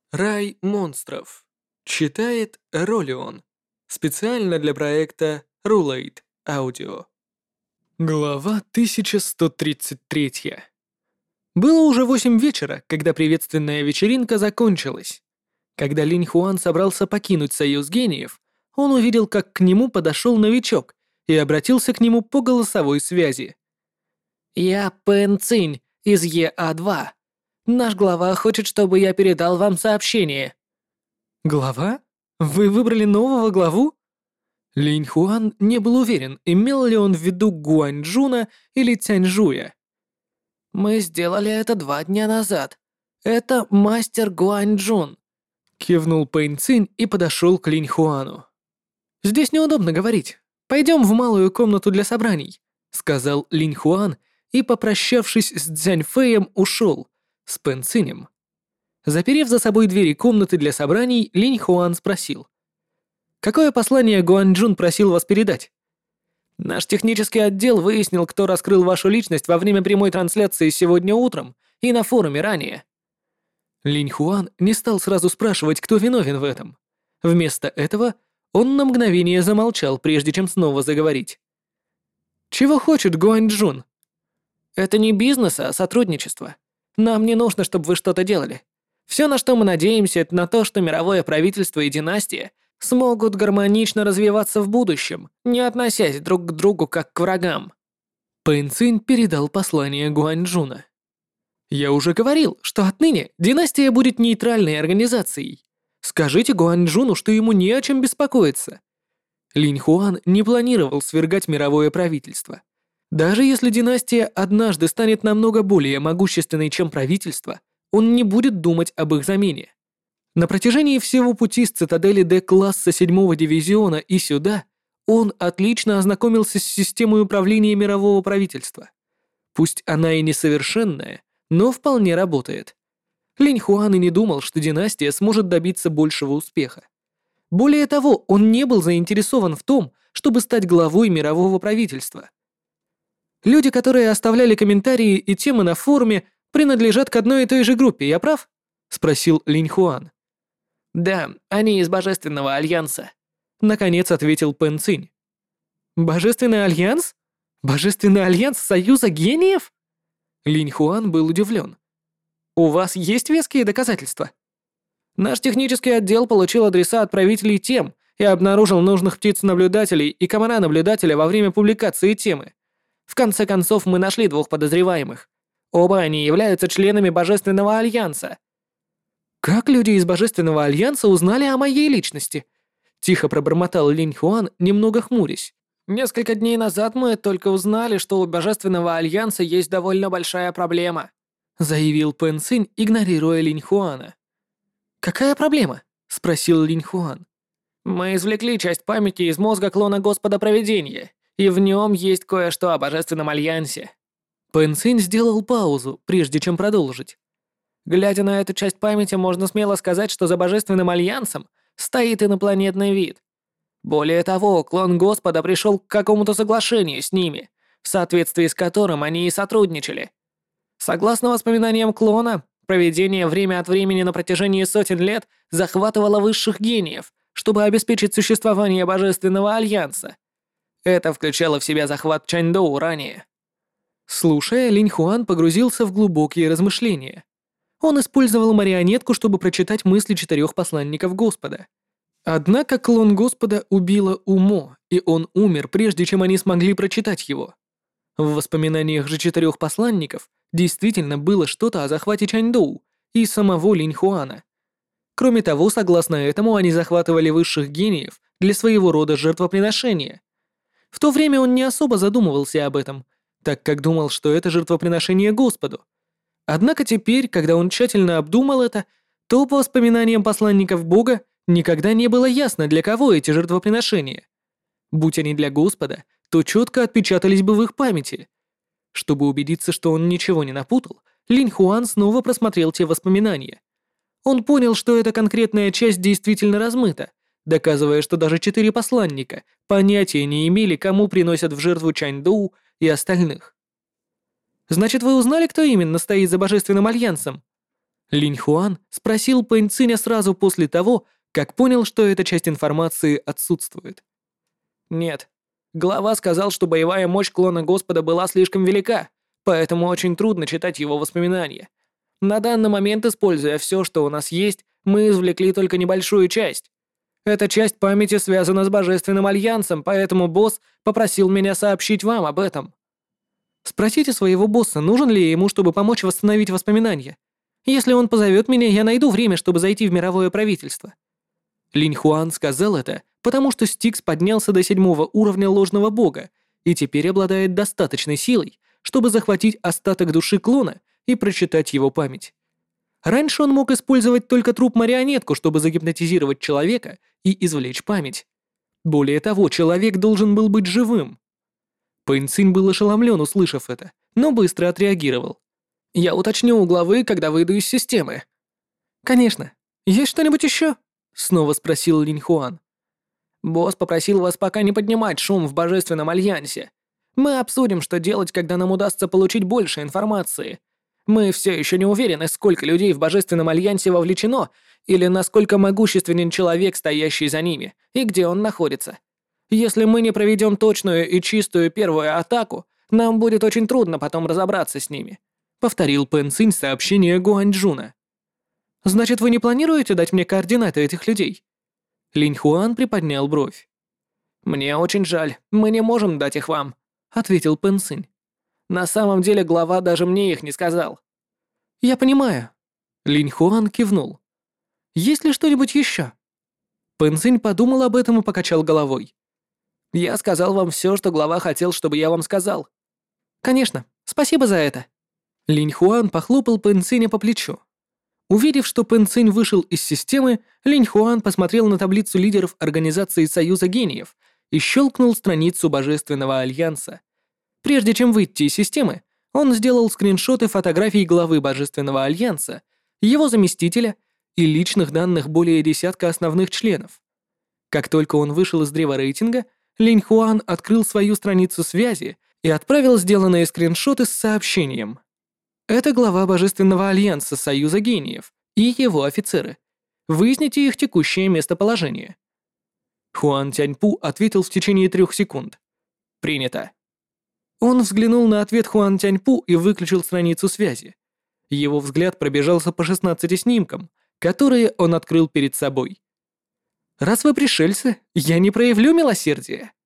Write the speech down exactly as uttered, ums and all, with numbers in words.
Рай монстров. Читает Ролион. Специально для проекта Rulate Audio. Глава тысяча сто тридцать три. Было уже восемь вечера, когда приветственная вечеринка закончилась. Когда Линь Хуан собрался покинуть Союз гениев, он увидел, как к нему подошел новичок и обратился к нему по голосовой связи. «Я Пэн Цинь из Е А два. Наш глава хочет, чтобы я передал вам сообщение». «Глава? Вы выбрали нового главу?» Линь Хуан не был уверен, имел ли он в виду Гуаньчжуна или Цяньжуя. «Мы сделали это два дня назад. Это мастер Гуаньчжун», — кивнул Пэнь Цинь и подошел к Линь Хуану. «Здесь неудобно говорить. Пойдем в малую комнату для собраний», — сказал Линь Хуан и, попрощавшись с Цзянь Фэем, ушел с Пэнь Цинем. Заперев за собой двери комнаты для собраний, Линь Хуан спросил. «Какое послание Гуаньчжун просил вас передать?» «Наш технический отдел выяснил, кто раскрыл вашу личность во время прямой трансляции сегодня утром и на форуме ранее». Линь Хуан не стал сразу спрашивать, кто виновен в этом. Вместо этого он на мгновение замолчал, прежде чем снова заговорить. «Чего хочет Гуаньчжун?» «Это не бизнес, а сотрудничество. Нам не нужно, чтобы вы что-то делали. Все, на что мы надеемся, это на то, что мировое правительство и династия смогут гармонично развиваться в будущем, не относясь друг к другу как к врагам». Пэнь Цинь передал послание Гуаньчжуна. «Я уже говорил, что отныне династия будет нейтральной организацией. Скажите Гуаньчжуну, что ему не о чем беспокоиться». Линь Хуан не планировал свергать мировое правительство. Даже если династия однажды станет намного более могущественной, чем правительство, он не будет думать об их замене. На протяжении всего пути с цитадели Д-класса седьмого дивизиона и сюда он отлично ознакомился с системой управления мирового правительства. Пусть она и несовершенная, но вполне работает. Линь Хуан и не думал, что династия сможет добиться большего успеха. Более того, он не был заинтересован в том, чтобы стать главой мирового правительства. Люди, которые оставляли комментарии и темы на форуме, принадлежат к одной и той же группе, я прав? Спросил Линь Хуан. Да, они из Божественного Альянса. Наконец ответил Пэнь Цинь. Божественный Альянс? Божественный Альянс Союза гениев? Линь Хуан был удивлен. У вас есть веские доказательства? Наш технический отдел получил адреса отправителей тем и обнаружил нужных птиц-наблюдателей и комара-наблюдателя во время публикации темы. В конце концов, мы нашли двух подозреваемых. Оба они являются членами Божественного Альянса. Как люди из Божественного Альянса узнали о моей личности? Тихо пробормотал Линь Хуан, немного хмурясь. Несколько дней назад мы только узнали, что у Божественного Альянса есть довольно большая проблема, заявил Пэнь Цинь, игнорируя Линь Хуана. Какая проблема? Спросил Линь Хуан. Мы извлекли часть памяти из мозга клона Господа Провидения, и в нем есть кое-что о Божественном Альянсе. Пэнь Цинь сделал паузу, прежде чем продолжить. Глядя на эту часть памяти, можно смело сказать, что за Божественным Альянсом стоит инопланетный вид. Более того, клон Господа пришел к какому-то соглашению с ними, в соответствии с которым они и сотрудничали. Согласно воспоминаниям клона, Провидение время от времени на протяжении сотен лет захватывало высших гениев, чтобы обеспечить существование Божественного Альянса. Это включало в себя захват Чаньдоу ранее. Слушая, Линь Хуан погрузился в глубокие размышления. Он использовал марионетку, чтобы прочитать мысли четырех посланников Господа. Однако клон Господа убило Умо, и он умер, прежде чем они смогли прочитать его. В воспоминаниях же четырех посланников действительно было что-то о захвате Чаньдоу и самого Линь Хуана. Кроме того, согласно этому, они захватывали высших гениев для своего рода жертвоприношения. В то время он не особо задумывался об этом, так как думал, что это жертвоприношение Господу. Однако теперь, когда он тщательно обдумал это, то по воспоминаниям посланников Бога никогда не было ясно, для кого эти жертвоприношения. Будь они для Господа, то четко отпечатались бы в их памяти. Чтобы убедиться, что он ничего не напутал, Линь Хуан снова просмотрел те воспоминания. Он понял, что эта конкретная часть действительно размыта, доказывая, что даже четыре посланника понятия не имели, кому приносят в жертву Чаньдоу и остальных. «Значит, вы узнали, кто именно стоит за Божественным Альянсом?» Линь Хуан спросил Пэнь Циня сразу после того, как понял, что эта часть информации отсутствует. «Нет. Глава сказал, что боевая мощь клона Господа была слишком велика, поэтому очень трудно читать его воспоминания. На данный момент, используя все, что у нас есть, мы извлекли только небольшую часть. Эта часть памяти связана с Божественным Альянсом, поэтому босс попросил меня сообщить вам об этом. Спросите своего босса, нужен ли ему, чтобы помочь восстановить воспоминания. Если он позовет меня, я найду время, чтобы зайти в мировое правительство». Линь Хуан сказал это, потому что Стикс поднялся до седьмого уровня ложного бога и теперь обладает достаточной силой, чтобы захватить остаток души клона и прочитать его память. Раньше он мог использовать только труп-марионетку, чтобы загипнотизировать человека и извлечь память. Более того, человек должен был быть живым. Пэнь Цинь был ошеломлен, услышав это, но быстро отреагировал. «Я уточню у главы, когда выйду из системы». «Конечно. Есть что-нибудь еще?» — снова спросил Линь Хуан. «Босс попросил вас пока не поднимать шум в Божественном Альянсе. Мы обсудим, что делать, когда нам удастся получить больше информации. Мы все еще не уверены, сколько людей в Божественном Альянсе вовлечено, или насколько могущественен человек, стоящий за ними, и где он находится. Если мы не проведем точную и чистую первую атаку, нам будет очень трудно потом разобраться с ними», — повторил Пэнь Цинь сообщение Гуанчжуна. «Значит, вы не планируете дать мне координаты этих людей?» Линь Хуан приподнял бровь. «Мне очень жаль, мы не можем дать их вам», — ответил Пэнь Цинь. «На самом деле глава даже мне их не сказал». «Я понимаю». Линь Хуан кивнул. «Есть ли что-нибудь еще?» Пэнь Цинь подумал об этом и покачал головой. «Я сказал вам все, что глава хотел, чтобы я вам сказал». «Конечно, спасибо за это». Линь Хуан похлопал Пэнь Циня по плечу. Увидев, что Пэнь Цинь вышел из системы, Линь Хуан посмотрел на таблицу лидеров Организации Союза Гениев и щелкнул страницу Божественного Альянса. Прежде чем выйти из системы, он сделал скриншоты фотографий главы Божественного Альянса, его заместителя и личных данных более десятка основных членов. Как только он вышел из древа рейтинга, Линь Хуан открыл свою страницу связи и отправил сделанные скриншоты с сообщением. Это глава Божественного Альянса Союза Гениев и его офицеры. Выясните их текущее местоположение. Хуан Тяньпу ответил в течение трех секунд. «Принято». Он взглянул на ответ Хуан Тяньпу и выключил страницу связи. Его взгляд пробежался по шестнадцати снимкам, которые он открыл перед собой. «Раз вы пришельцы, я не проявлю милосердия».